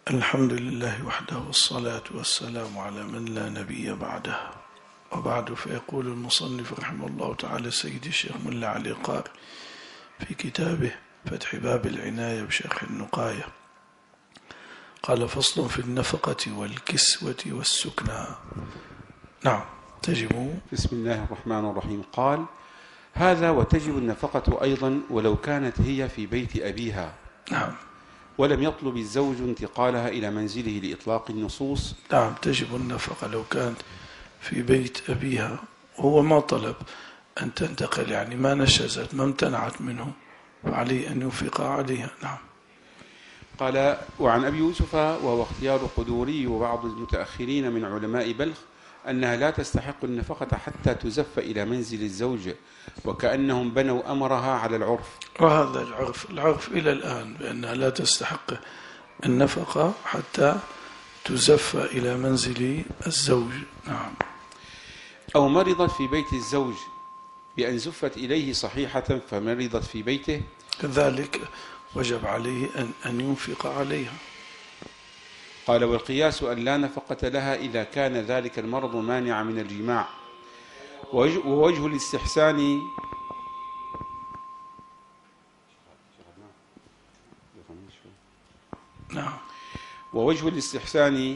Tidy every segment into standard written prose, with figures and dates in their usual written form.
الحمد لله وحده والصلاة والسلام على من لا نبي بعده، وبعد. فيقول المصنف رحمه الله تعالى سيدي الشيخ ملا علي قاري في كتابه فتح باب العناية بشرح النقاية، قال: فصل في النفقة والكسوة والسكنى. نعم، تجب. بسم الله الرحمن الرحيم. قال: هذا وتجب النفقة أيضا ولو كانت هي في بيت أبيها. نعم. ولم يطلب الزوج انتقالها إلى منزله لإطلاق النصوص. نعم، تجب النفقة لو كانت في بيت أبيها، وهو ما طلب أن تنتقل، يعني ما نشزت، ما امتنعت منه، فعليه أن ينفق عليها. نعم. قال: وعن أبي يوسف، وهو اختيار قدوري وبعض المتأخرين من علماء بلخ، أنها لا تستحق النفقة حتى تزف إلى منزل الزوج، وكأنهم بنوا أمرها على العرف. وهذا العرف إلى الآن بأنها لا تستحق النفقة حتى تزف إلى منزل الزوج. نعم. أو مرضت في بيت الزوج بأن زفت إليه صحيحة فمرضت في بيته، كذلك وجب عليه أن ينفق عليها. قال: والقياس أن لا نفقة لها إذا كان ذلك المرض مانع من الجماع. ووجه الاستحسان نعم. ووجه الاستحسان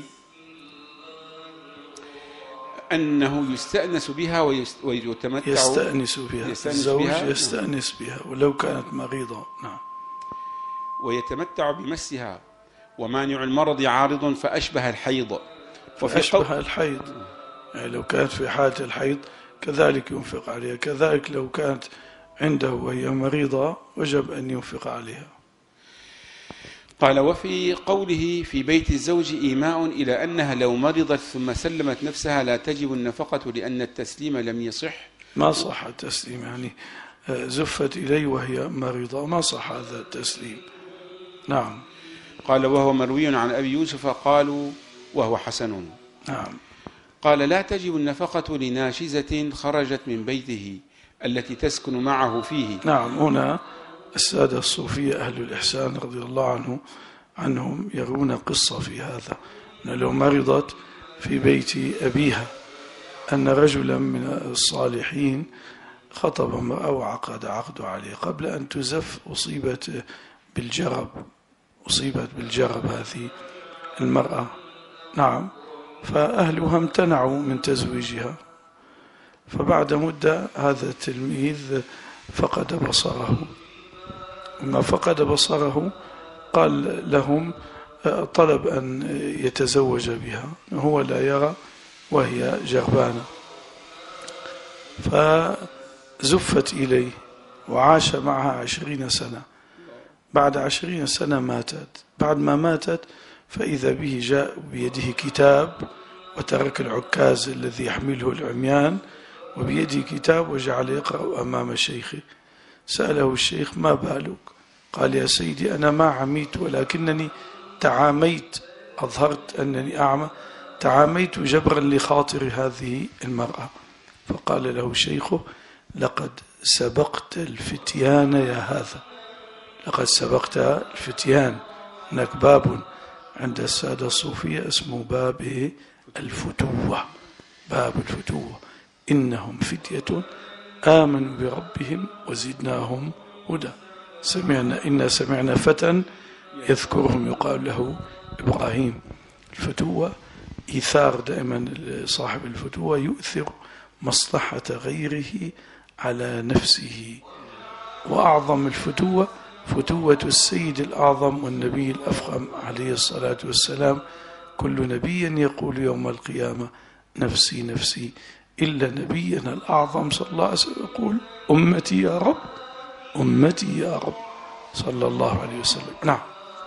أنه يستأنس بها ويتمتع. يستأنس بها الزوج، يستأنس بها ولو كانت مريضة. نعم. ويتمتع بمسها، ومانع المرض عارض فأشبه الحيض. فأشبه الحيض، يعني لو كانت في حالة الحيض كذلك ينفق عليها، كذلك لو كانت عنده وهي مريضة وجب أن ينفق عليها. قال: وفي قوله في بيت الزوج إيماء إلى أنها لو مرضت ثم سلمت نفسها لا تجب النفقة لأن التسليم لم يصح. ما صح التسليم، يعني زفت إلي وهي مريضة، ما صح هذا التسليم. نعم. قال: وهو مروي عن أبي يوسف قالوا وهو حسن. نعم. قال: لا تجب النفقة لناشزة خرجت من بيته التي تسكن معه فيه. نعم. هنا السادة الصوفية أهل الإحسان رضي الله عنهم يرون قصة في هذا، أن لو مرضت في بيت أبيها أن رجلا من الصالحين خطب امرأة وعقد عقده عليه، قبل أن تزف أصيبت بالجرب هذه المرأة. نعم. فأهلها امتنعوا من تزويجها، فبعد مدة هذا التلميذ فقد بصره، لما فقد بصره قال لهم، طلب أن يتزوج بها، هو لا يرى وهي جربانة، فزفت إليه وعاش معها 20 سنة. بعد 20 سنة ماتت. بعد ما ماتت فإذا به جاء بيده كتاب وترك العكاز الذي يحمله العميان، وبيده كتاب وجعل يقرأ أمام شيخه. سأله الشيخ: ما بالك؟ قال: يا سيدي، أنا ما عميت ولكنني تعاميت، أظهرت أنني أعمى، تعاميت جبرا لخاطر هذه المرأة. فقال له شيخه: لقد سبقت الفتيان يا هذا، لقد سبقت الفتيان. هناك باب عند السادة الصوفية اسمه باب الفتوة، باب الفتوة: إنهم فتية آمنوا بربهم وزدناهم هدى. سمعنا فتى يذكرهم يقال له إبراهيم. الفتوة إيثار، دائما صاحب الفتوة يؤثر مصلحة غيره على نفسه. وأعظم الفتوة فتوة السيد الأعظم والنبي الأفخم عليه الصلاة والسلام: كل نبي يقول يوم القيامة نفسي نفسي، إلا نبينا الأعظم صلى الله عليه وسلم يقول أمتي يا رب، أمتي يا رب، صلى الله عليه وسلم. نعم.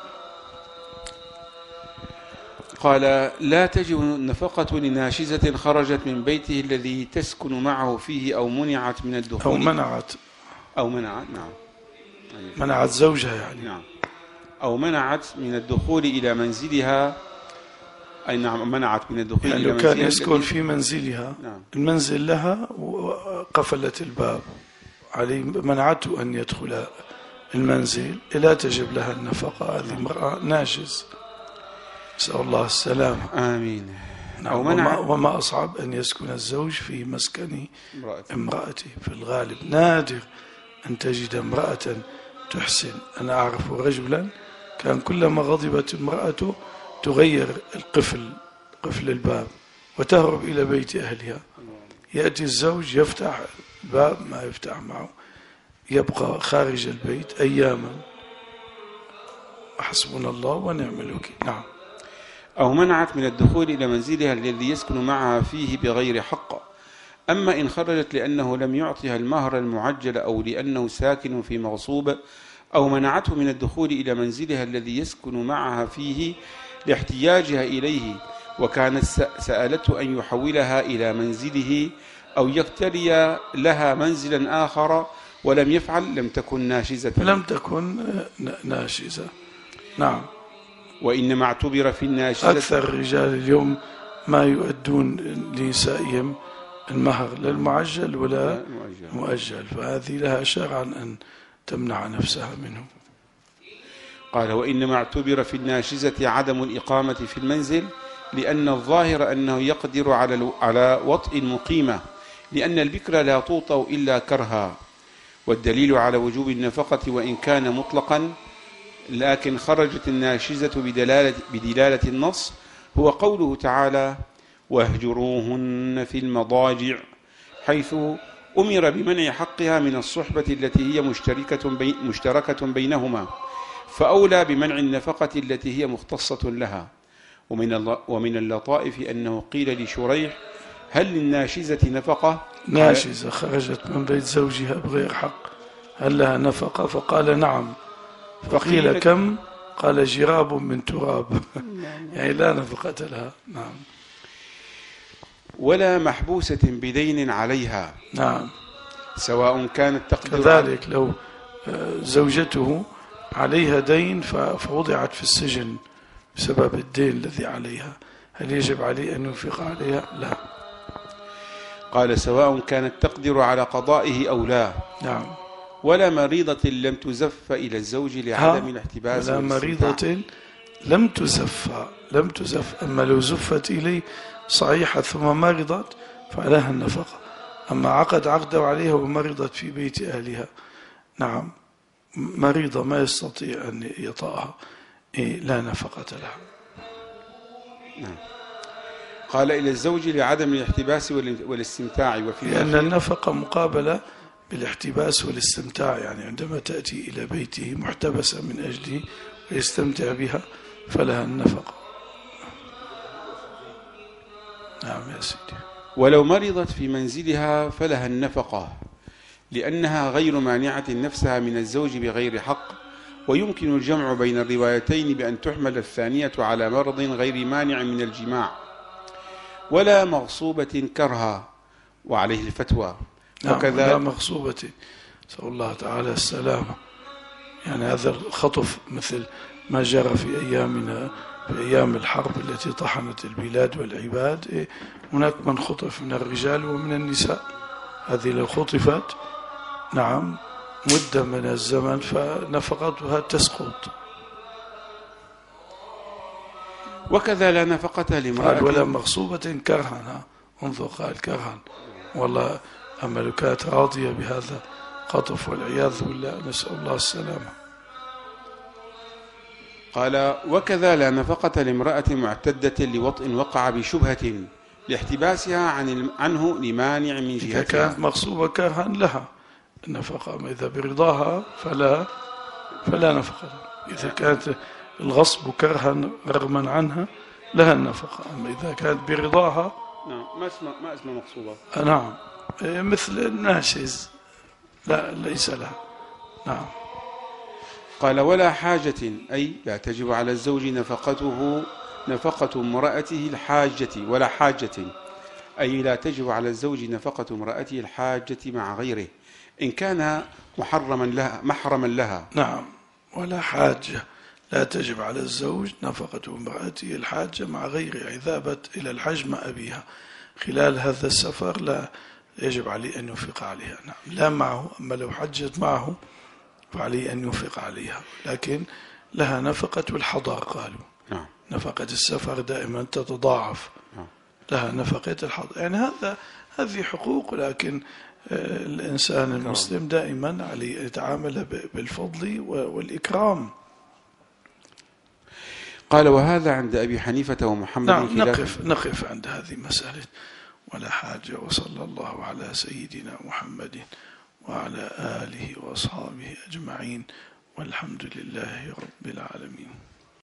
قال: لا تجب النفقة لناشزة خرجت من بيته الذي تسكن معه فيه أو منعت من الدخول، أو منعت. نعم، منعت زوجها يعني. نعم. أو منعت من الدخول إلى منزلها، أي نعم، منعت من الدخول يعني إلى منزلها. كان يسكن في منزلها. نعم. المنزل لها وقفلت الباب عليه، منعته أن يدخل المنزل، لا تجب لها النفقة، هذه امرأة ناشز. نسأل الله السلامة. آمين. نعم. وما أصعب أن يسكن الزوج في مسكن امرأته. في الغالب نادر أن تجد امرأة تحسن. أنا أعرف رجلا كان كلما غضبت امرأته تغير قفل الباب وتهرب إلى بيت أهلها. يأتي الزوج يفتح الباب ما يفتح معه، يبقى خارج البيت أياما. حسبنا الله ونعم الوكيل. نعم. أو منعت من الدخول إلى منزلها الذي يسكن معها فيه بغير حق. أما إن خرجت لأنه لم يعطها المهر المعجل أو لأنه ساكن في مغصوب، أو منعته من الدخول إلى منزلها الذي يسكن معها فيه لاحتياجها إليه، وكانت سألته أن يحولها إلى منزله أو يقتري لها منزلا آخر ولم يفعل، لم تكن ناشزة. نعم. وإنما اعتبر في الناشزة أكثر الرجال اليوم ما يؤدون لنسائهم المهر لا المعجل ولا مؤجل، فهذه لها شرعا أن تمنع نفسها منه. قال: وإنما اعتبر في الناشزة عدم الإقامة في المنزل، لأن الظاهر أنه يقدر على وطئ مقيمة، لأن البكر لا توطأ إلا كرها. والدليل على وجوب النفقة وإن كان مطلقا لكن خرجت الناشزة بدلالة النص هو قوله تعالى: واهجروهن في المضاجع، حيث أمر بمنع حقها من الصحبة التي هي مشتركة بينهما، فأولى بمنع النفقة التي هي مختصة لها. ومن اللطائف أنه قيل لشريح: هل للناشزة نفقة؟ ناشزة خرجت من بيت زوجها بغير حق، هل لها نفقة؟ فقال: نعم. فقيل: كم؟ قال: جراب من تراب. يعني لا نفقة لها. نعم. ولا محبوسة بدين عليها. نعم. سواء كانت تقدر. كذلك لو زوجته عليها دين فوضعت في السجن بسبب الدين الذي عليها، هل يجب عليه أن ينفق عليها؟ لا. قال: سواء كانت تقدر على قضائه أو لا. نعم. ولا مريضة لم تزف إلى الزوج لعدم الاحتباس. ولا مريضة لم تزف. أما لو زفت إليه صحيحة ثم مرضت فعليها النفقة. أما عقدوا عليها ومرضت في بيت أهلها، نعم، مريضة ما يستطيع أن يطأها، لا نفقة لها. نعم. قال: إلى الزوج لعدم الاحتباس والاستمتاع. لأن النفقة مقابلة بالاحتباس والاستمتاع، يعني عندما تأتي إلى بيته محتبسة من أجله ويستمتع بها فلها النفقة. نعم يا سيدي. ولو مرضت في منزلها فلها النفقة، لأنها غير مانعة نفسها من الزوج بغير حق. ويمكن الجمع بين الروايتين بأن تحمل الثانية على مرض غير مانع من الجماع. ولا مغصوبة كرها، وعليه الفتوى. وكذا لا مغصوبة، نسأل الله تعالى السلامة. يعني هذا الخطف مثل ما جرى في أيامنا، في أيام الحرب التي طحنت البلاد والعباد، هناك من خطف من الرجال ومن النساء. هذه لو خطفت، نعم، مدة من الزمن فنفقتها تسقط. وكذا لا نفقة لامرأة. ولا مغصوبة كرها. انظر، قال كرها، والله أما لو كانت راضية بهذا خطف والعياذ بالله، نسأل الله السلامة. قال: وكذا لا نفقة لامرأة معتدة لوطء وقع بشبهة لاحتباسها عنه لمانع من جهتها. إذا كانت مغصوبة كرها لها النفقة، إذا برضاها فلا نفقة لها. إذا كانت الغصب كرها رغما عنها لها النفقة. أما إذا كانت برضاها، نعم، ما اسمه مغصوبة. نعم، مثل الناشز، لا، ليس لها. نعم. قال: ولا حاجة، أي لا تجب على الزوج نفقة امرأته الحاجة. ولا حاجة، أي لا تجب على الزوج نفقة امرأته الحاجة مع غيره إن كان محرما لها. نعم. ولا حاجة، لا تجب على الزوج نفقة امرأته الحاجة مع غيره. إذا ذهبت إلى الحج مع أبيها خلال هذا السفر لا يجب عليه أن ينفق عليها. نعم، لا معه. أما لو حجت معه فعليه أن ينفق عليها، لكن لها نفقة الحضار قالوا. نعم. نفقة السفر دائما تتضاعف لها نفقة الحضر. يعني هذه حقوق، لكن الإنسان المسلم دائما عليه يتعامل بالفضل والإكرام. قال: وهذا عند أبي حنيفة ومحمد. نعم، نقف عند هذه المسألة ولا حاجة. وصلى الله على سيدنا محمد وعلى آله وأصحابه أجمعين، والحمد لله رب العالمين.